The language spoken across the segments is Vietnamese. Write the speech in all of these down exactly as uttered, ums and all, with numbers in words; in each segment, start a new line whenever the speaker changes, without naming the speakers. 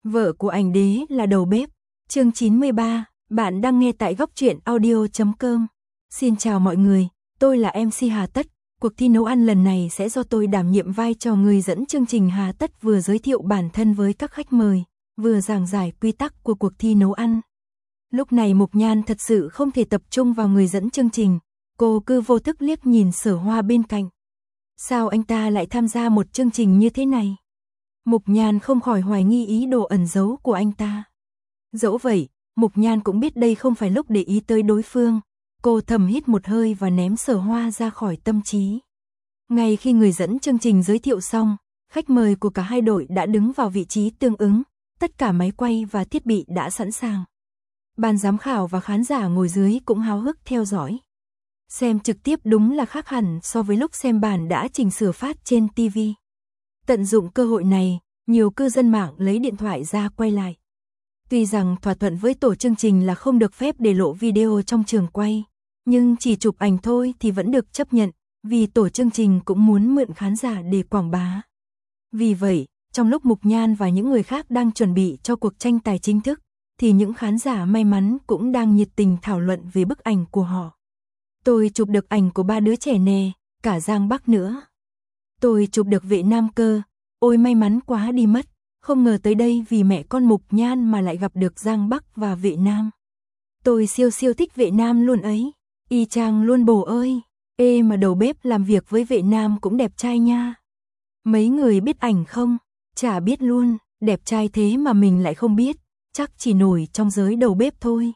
Vợ của ảnh đế là đầu bếp. Chương chín mươi ba, bạn đang nghe tại góc truyện audio chấm com. Xin chào mọi người, tôi là em xê Hà Tất. Cuộc thi nấu ăn lần này sẽ do tôi đảm nhiệm vai trò người dẫn chương trình. Hà Tất vừa giới thiệu bản thân với các khách mời, vừa giảng giải quy tắc của cuộc thi nấu ăn. Lúc này Mục Nhan thật sự không thể tập trung vào người dẫn chương trình, cô cứ vô thức liếc nhìn Sở Hoa bên cạnh. Sao anh ta lại tham gia một chương trình như thế này? Mục Nhan không khỏi hoài nghi ý đồ ẩn giấu của anh ta. Dẫu vậy, Mục Nhan cũng biết đây không phải lúc để ý tới đối phương. Cô thầm hít một hơi và ném Sở Hoa ra khỏi tâm trí. Ngay khi người dẫn chương trình giới thiệu xong, khách mời của cả hai đội đã đứng vào vị trí tương ứng, tất cả máy quay và thiết bị đã sẵn sàng. Ban giám khảo và khán giả ngồi dưới cũng háo hức theo dõi. Xem trực tiếp đúng là khác hẳn so với lúc xem bản đã chỉnh sửa phát trên ti vi. Tận dụng cơ hội này, nhiều cư dân mạng lấy điện thoại ra quay lại. Tuy rằng thỏa thuận với tổ chương trình là không được phép để lộ video trong trường quay, nhưng chỉ chụp ảnh thôi thì vẫn được chấp nhận, vì tổ chương trình cũng muốn mượn khán giả để quảng bá. Vì vậy, trong lúc Mục Nhan và những người khác đang chuẩn bị cho cuộc tranh tài chính thức, thì những khán giả may mắn cũng đang nhiệt tình thảo luận về bức ảnh của họ. Tôi chụp được ảnh của ba đứa trẻ nè, cả Giang Bắc nữa. Tôi chụp được Vệ Nam cơ, ôi may mắn quá đi mất, không ngờ tới đây vì mẹ con Mục Nhan mà lại gặp được Giang Bắc và Vệ Nam. Tôi siêu siêu thích Vệ Nam luôn ấy, y chang luôn bồ ơi, ê mà đầu bếp làm việc với Vệ Nam cũng đẹp trai nha. Mấy người biết ảnh không? Chả biết luôn, đẹp trai thế mà mình lại không biết, chắc chỉ nổi trong giới đầu bếp thôi.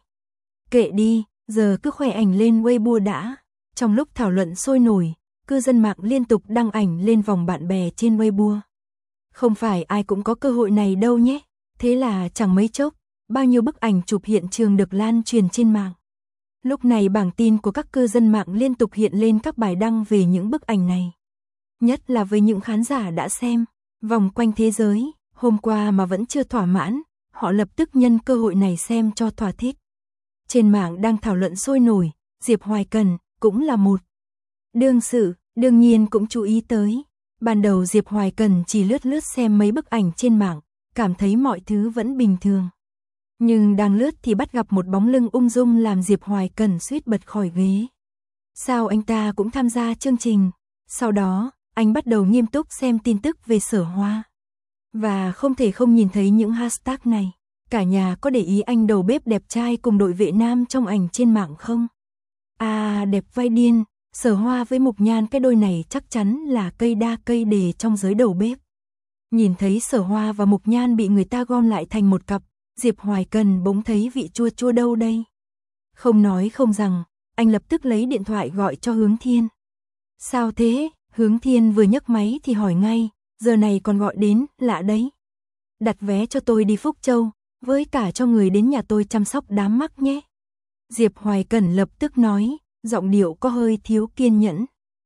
Kệ đi, giờ cứ khoe ảnh lên Weibo đã. Trong lúc thảo luận sôi nổi, cư dân mạng liên tục đăng ảnh lên vòng bạn bè trên Weibo. Không phải ai cũng có cơ hội này đâu nhé. Thế là chẳng mấy chốc, bao nhiêu bức ảnh chụp hiện trường được lan truyền trên mạng. Lúc này bảng tin của các cư dân mạng liên tục hiện lên các bài đăng về những bức ảnh này. Nhất là với những khán giả đã xem vòng quanh thế giới hôm qua mà vẫn chưa thỏa mãn, họ lập tức nhân cơ hội này xem cho thỏa thích. Trên mạng đang thảo luận sôi nổi, Diệp Hoài Cần cũng là một đương sự, đương nhiên cũng chú ý tới. Ban đầu Diệp Hoài Cần chỉ lướt lướt xem mấy bức ảnh trên mạng, cảm thấy mọi thứ vẫn bình thường. Nhưng đang lướt thì bắt gặp một bóng lưng ung dung làm Diệp Hoài Cần suýt bật khỏi ghế. Sao anh ta cũng tham gia chương trình? Sau đó, anh bắt đầu nghiêm túc xem tin tức về Sở Hoa. Và không thể không nhìn thấy những hashtag này. Cả nhà có để ý anh đầu bếp đẹp trai cùng đội Vệ Nam trong ảnh trên mạng không? À, đẹp vai điên, Sở Hoa với Mục Nhan cái đôi này chắc chắn là cây đa cây đề trong giới đầu bếp. Nhìn thấy Sở Hoa và Mục Nhan bị người ta gom lại thành một cặp, Diệp Hoài Cần bỗng thấy vị chua chua đâu đây. Không nói không rằng, anh lập tức lấy điện thoại gọi cho Hướng Thiên. Sao thế? Hướng Thiên vừa nhấc máy thì hỏi ngay, giờ này còn gọi đến, lạ đấy. Đặt vé cho tôi đi Phúc Châu, với cả cho người đến nhà tôi chăm sóc đám mắc nhé. Diệp Hoài Cẩn lập tức nói, giọng điệu có hơi thiếu kiên nhẫn.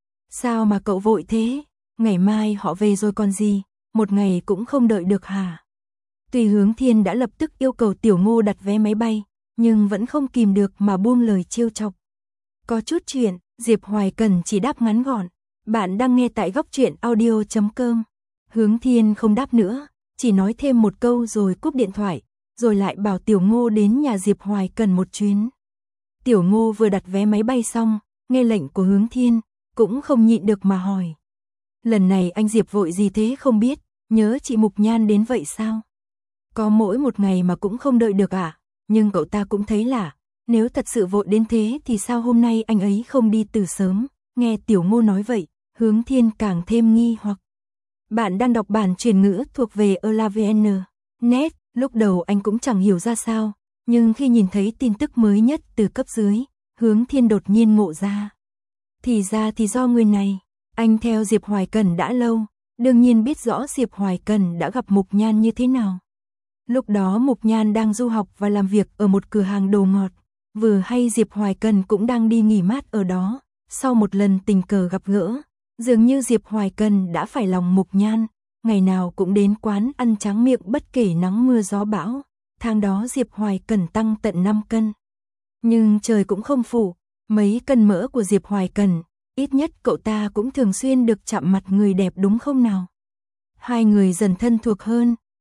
Sao mà cậu vội thế? Ngày mai họ về rồi còn gì, một ngày cũng không đợi được hả? Tuy Hướng Thiên đã lập tức yêu cầu Tiểu Ngô đặt vé máy bay, nhưng vẫn không kìm được mà buông lời trêu chọc. Có chút chuyện, Diệp Hoài Cẩn chỉ đáp ngắn gọn. Bạn đang nghe tại góc truyện audio chấm com. Hướng Thiên không đáp nữa, chỉ nói thêm một câu rồi cúp điện thoại, rồi lại bảo Tiểu Ngô đến nhà Diệp Hoài Cần một chuyến. Tiểu Ngô vừa đặt vé máy bay xong, nghe lệnh của Hướng Thiên, cũng không nhịn được mà hỏi. Lần này anh Diệp vội gì thế không biết, nhớ chị Mục Nhan đến vậy sao? Có mỗi một ngày mà cũng không đợi được à? Nhưng cậu ta cũng thấy lạ, nếu thật sự vội đến thế thì sao hôm nay anh ấy không đi từ sớm? Nghe Tiểu Ngô nói vậy, Hướng Thiên càng thêm nghi hoặc. Bạn đang đọc bản truyền ngữ thuộc về Elavn chấm net, lúc đầu anh cũng chẳng hiểu ra sao, nhưng khi nhìn thấy tin tức mới nhất từ cấp dưới, Hướng Thiên đột nhiên ngộ ra. Thì ra thì do người này, anh theo Diệp Hoài Cần đã lâu, đương nhiên biết rõ Diệp Hoài Cần đã gặp Mục Nhan như thế nào. Lúc đó Mục Nhan đang du học và làm việc ở một cửa hàng đồ ngọt, vừa hay Diệp Hoài Cần cũng đang đi nghỉ mát ở đó. Sau một lần tình cờ gặp gỡ, dường như Diệp Hoài Cần đã phải lòng Mục Nhan, ngày nào cũng đến quán ăn tráng miệng bất kể nắng mưa gió bão. Tháng đó Diệp Hoài Cần tăng tận năm cân. Nhưng trời cũng không phụ, mấy cân mỡ của Diệp Hoài Cần, ít nhất cậu ta cũng thường xuyên được chạm mặt người đẹp đúng không nào? Hai người dần thân thuộc hơn,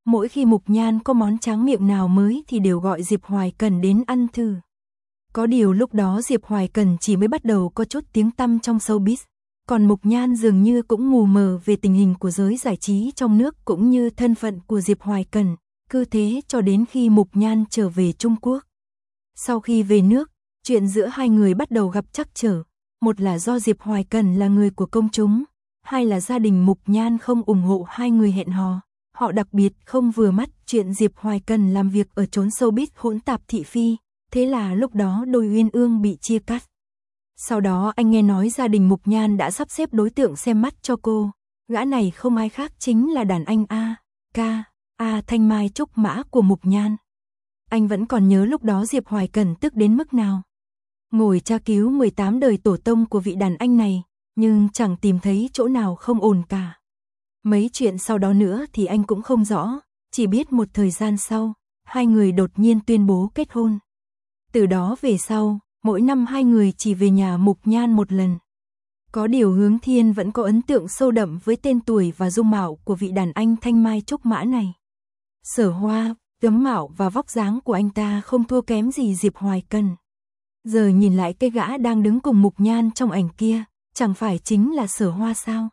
Mỗi khi Mục Nhan có món tráng miệng nào mới thì đều gọi Diệp Hoài Cần đến ăn thử. Có điều lúc đó Diệp Hoài Cần chỉ mới bắt đầu có chút tiếng tăm trong showbiz, còn Mục Nhan dường như cũng mù mờ về tình hình của giới giải trí trong nước cũng như thân phận của Diệp Hoài Cần, cứ thế cho đến khi Mục Nhan trở về Trung Quốc. Sau khi về nước, chuyện giữa hai người bắt đầu gặp trắc trở, một là do Diệp Hoài Cần là người của công chúng, hai là gia đình Mục Nhan không ủng hộ hai người hẹn hò. Họ đặc biệt không vừa mắt chuyện Diệp Hoài Cần làm việc ở chốn showbiz hỗn tạp thị phi, thế là lúc đó đôi uyên ương bị chia cắt. Sau đó anh nghe nói gia đình Mục Nhan đã sắp xếp đối tượng xem mắt cho cô, gã này không ai khác chính là đàn anh A, Ca, A Thanh Mai Trúc Mã của Mục Nhan. Anh vẫn còn nhớ lúc đó Diệp Hoài Cần tức đến mức nào. Ngồi tra cứu mười tám đời tổ tông của vị đàn anh này, nhưng chẳng tìm thấy chỗ nào không ổn cả. Mấy chuyện sau đó nữa thì anh cũng không rõ, chỉ biết một thời gian sau, hai người đột nhiên tuyên bố kết hôn. Từ đó về sau, mỗi năm hai người chỉ về nhà Mục Nhan một lần. Có điều Hướng Thiên vẫn có ấn tượng sâu đậm với tên tuổi và dung mạo của vị đàn anh Thanh Mai Trúc Mã này. Sở Hoa, tướng mạo và vóc dáng của anh ta không thua kém gì Diệp Hoài Cần. Giờ nhìn lại cái gã đang đứng cùng Mục Nhan trong ảnh kia, chẳng phải chính là Sở Hoa sao?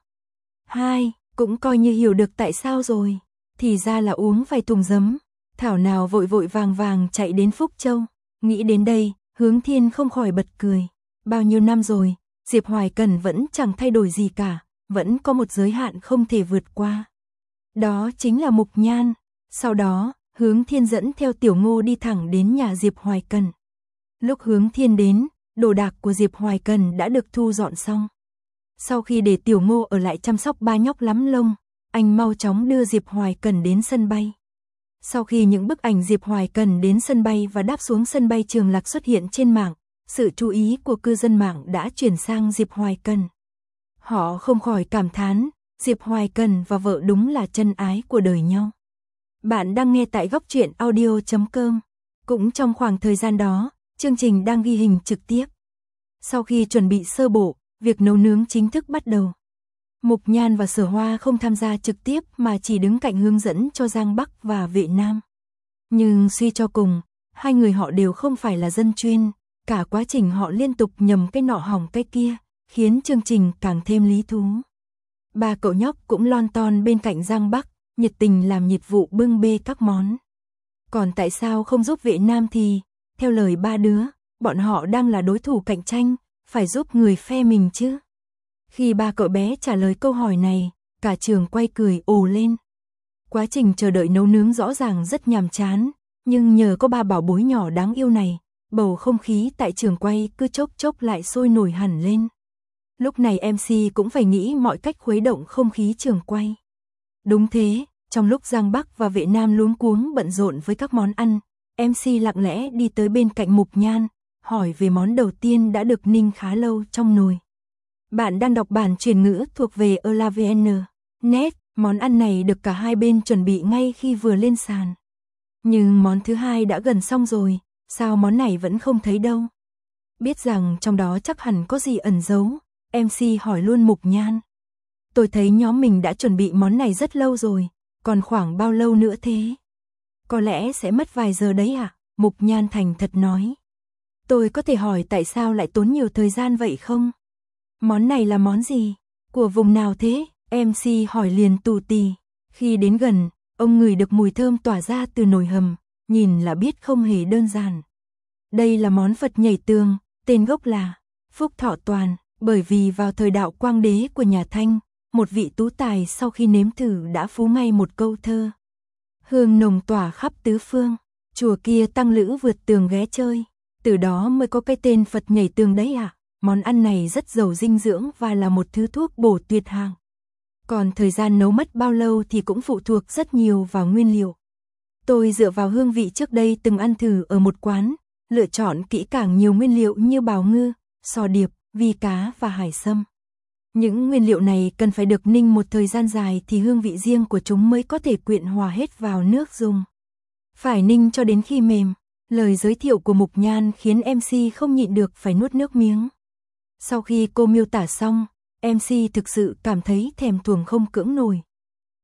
Hai, cũng coi như hiểu được tại sao rồi. Thì ra là uống vài thùng giấm, thảo nào vội vội vàng vàng chạy đến Phúc Châu. Nghĩ đến đây, Hướng Thiên không khỏi bật cười. Bao nhiêu năm rồi, Diệp Hoài Cần vẫn chẳng thay đổi gì cả, vẫn có một giới hạn không thể vượt qua. Đó chính là Mục Nhan. Sau đó, Hướng Thiên dẫn theo Tiểu Ngô đi thẳng đến nhà Diệp Hoài Cần. Lúc Hướng Thiên đến, đồ đạc của Diệp Hoài Cần đã được thu dọn xong. Sau khi để Tiểu Ngô ở lại chăm sóc ba nhóc lắm lông, anh mau chóng đưa Diệp Hoài Cần đến sân bay. Sau khi những bức ảnh Diệp Hoài Cần đến sân bay và đáp xuống sân bay Trường Lạc xuất hiện trên mạng, sự chú ý của cư dân mạng đã chuyển sang Diệp Hoài Cần. Họ không khỏi cảm thán, Diệp Hoài Cần và vợ đúng là chân ái của đời nhau. Bạn đang nghe tại góc truyện audio chấm com. Cũng trong khoảng thời gian đó, chương trình đang ghi hình trực tiếp. Sau khi chuẩn bị sơ bộ, việc nấu nướng chính thức bắt đầu. Mục Nhan và Sở Hoa không tham gia trực tiếp mà chỉ đứng cạnh hướng dẫn cho Giang Bắc và Vệ Nam. Nhưng suy cho cùng, hai người họ đều không phải là dân chuyên, cả quá trình họ liên tục nhầm cái nọ hỏng cái kia, khiến chương trình càng thêm lý thú. Ba cậu nhóc cũng lon ton bên cạnh Giang Bắc, nhiệt tình làm nhiệt vụ bưng bê các món. Còn tại sao không giúp Vệ Nam thì, theo lời ba đứa, bọn họ đang là đối thủ cạnh tranh, phải giúp người phe mình chứ. Khi ba cậu bé trả lời câu hỏi này, cả trường quay cười ồ lên. Quá trình chờ đợi nấu nướng rõ ràng rất nhàm chán, nhưng nhờ có ba bảo bối nhỏ đáng yêu này, bầu không khí tại trường quay cứ chốc chốc lại sôi nổi hẳn lên. Lúc này em xê cũng phải nghĩ mọi cách khuấy động không khí trường quay. Đúng thế, trong lúc Giang Bắc và Vệ Nam luống cuống bận rộn với các món ăn, em xê lặng lẽ đi tới bên cạnh Mục Nhan, hỏi về món đầu tiên đã được ninh khá lâu trong nồi. Bạn đang đọc bản chuyển ngữ thuộc về elavn chấm net, món ăn này được cả hai bên chuẩn bị ngay khi vừa lên sàn. Nhưng món thứ hai đã gần xong rồi, sao món này vẫn không thấy đâu? Biết rằng trong đó chắc hẳn có gì ẩn giấu, em xê hỏi luôn Mục Nhan. Tôi thấy nhóm mình đã chuẩn bị món này rất lâu rồi, còn khoảng bao lâu nữa thế? Có lẽ sẽ mất vài giờ đấy ạ, à? Mục Nhan thành thật nói. Tôi có thể hỏi tại sao lại tốn nhiều thời gian vậy không? Món này là món gì? Của vùng nào thế? em xê hỏi liền tù tì. Khi đến gần, ông ngửi được mùi thơm tỏa ra từ nồi hầm, nhìn là biết không hề đơn giản. Đây là món Phật nhảy tường, tên gốc là Phúc Thọ Toàn, bởi vì vào thời đạo Quang Đế của nhà Thanh, một vị tú tài sau khi nếm thử đã phú ngay một câu thơ. Hương nồng tỏa khắp tứ phương, chùa kia tăng lữ vượt tường ghé chơi, từ đó mới có cái tên Phật nhảy tường đấy ạ. À? Món ăn này rất giàu dinh dưỡng và là một thứ thuốc bổ tuyệt hạng. Còn thời gian nấu mất bao lâu thì cũng phụ thuộc rất nhiều vào nguyên liệu. Tôi dựa vào hương vị trước đây từng ăn thử ở một quán, lựa chọn kỹ càng nhiều nguyên liệu như bào ngư, sò điệp, vi cá và hải sâm. Những nguyên liệu này cần phải được ninh một thời gian dài thì hương vị riêng của chúng mới có thể quyện hòa hết vào nước dùng. Phải ninh cho đến khi mềm. Lời giới thiệu của Mục Nhan khiến em xê không nhịn được phải nuốt nước miếng. Sau khi cô miêu tả xong, em xê thực sự cảm thấy thèm thuồng không cưỡng nổi.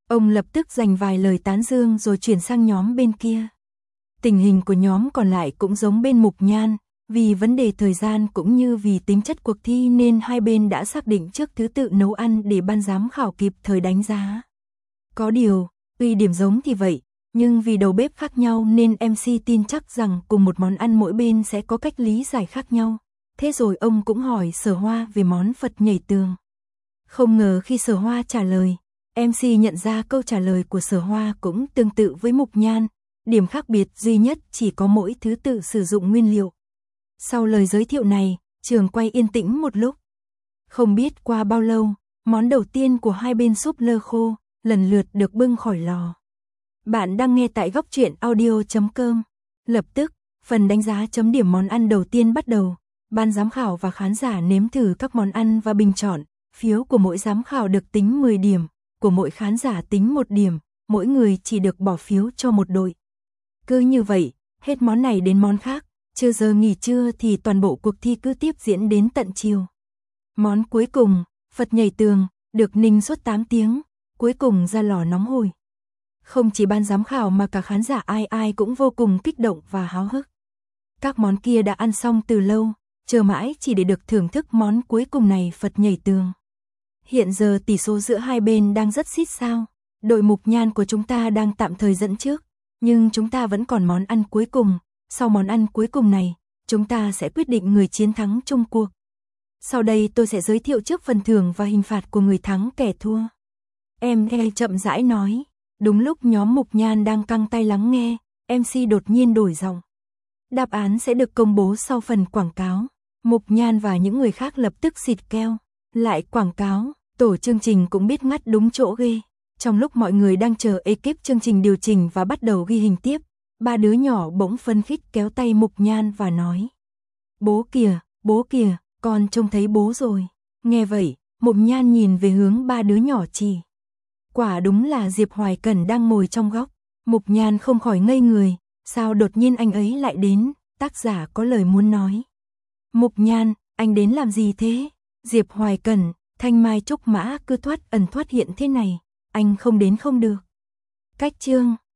Ông lập tức dành vài lời tán dương rồi chuyển sang nhóm bên kia. Tình hình của nhóm còn lại cũng giống bên Mục Nhan, vì vấn đề thời gian cũng như vì tính chất cuộc thi nên hai bên đã xác định trước thứ tự nấu ăn để ban giám khảo kịp thời đánh giá. Có điều, tuy điểm giống thì vậy, nhưng vì đầu bếp khác nhau nên em xê tin chắc rằng cùng một món ăn mỗi bên sẽ có cách lý giải khác nhau. Thế rồi ông cũng hỏi Sở Hoa về món Phật nhảy tường. Không ngờ khi Sở Hoa trả lời, em xê nhận ra câu trả lời của Sở Hoa cũng tương tự với Mục Nhan, điểm khác biệt duy nhất chỉ có mỗi thứ tự sử dụng nguyên liệu. Sau lời giới thiệu này, trường quay yên tĩnh một lúc. Không biết qua bao lâu, món đầu tiên của hai bên súp lơ khô, lần lượt được bưng khỏi lò. Bạn đang nghe tại góc truyện audio chấm com. Lập tức, phần đánh giá chấm điểm món ăn đầu tiên bắt đầu. Ban giám khảo và khán giả nếm thử các món ăn và bình chọn. Phiếu của mỗi giám khảo được tính mười điểm, của mỗi khán giả tính một điểm, mỗi người chỉ được bỏ phiếu cho một đội. Cứ như vậy, hết món này đến món khác, chưa giờ nghỉ trưa thì toàn bộ cuộc thi cứ tiếp diễn đến tận chiều. Món cuối cùng, Phật nhảy tường, được ninh suốt tám tiếng, cuối cùng ra lò nóng hổi. Không chỉ ban giám khảo mà cả khán giả ai ai cũng vô cùng kích động và háo hức. Các món kia đã ăn xong từ lâu, chờ mãi chỉ để được thưởng thức món cuối cùng này, Phật nhảy tường. Hiện giờ tỷ số giữa hai bên đang rất xít sao. Đội Mục Nhan của chúng ta đang tạm thời dẫn trước, nhưng chúng ta vẫn còn món ăn cuối cùng. Sau món ăn cuối cùng này, chúng ta sẽ quyết định người chiến thắng chung cuộc. Sau đây tôi sẽ giới thiệu trước phần thưởng và hình phạt của người thắng kẻ thua. Em nghe chậm rãi nói. Đúng lúc nhóm Mục Nhan đang căng tay lắng nghe, em xê đột nhiên đổi giọng. Đáp án sẽ được công bố sau phần quảng cáo. Mục Nhan và những người khác lập tức xịt keo. Lại quảng cáo, tổ chương trình cũng biết ngắt đúng chỗ ghê. Trong lúc mọi người đang chờ ekip chương trình điều chỉnh và bắt đầu ghi hình tiếp, ba đứa nhỏ bỗng phấn khích kéo tay Mục Nhan và nói: Bố kìa, bố kìa, con trông thấy bố rồi. Nghe vậy, Mục Nhan nhìn về hướng ba đứa nhỏ chỉ. Quả đúng là Diệp Hoài Cẩn đang ngồi trong góc. Mục Nhan không khỏi ngây người, sao đột nhiên anh ấy lại đến, tác giả có lời muốn nói. Mục Nhan, anh đến làm gì thế? Diệp Hoài Cẩn, Thanh Mai Trúc Mã cứ thoát ẩn thoát hiện thế này, anh không đến không được. Cách chương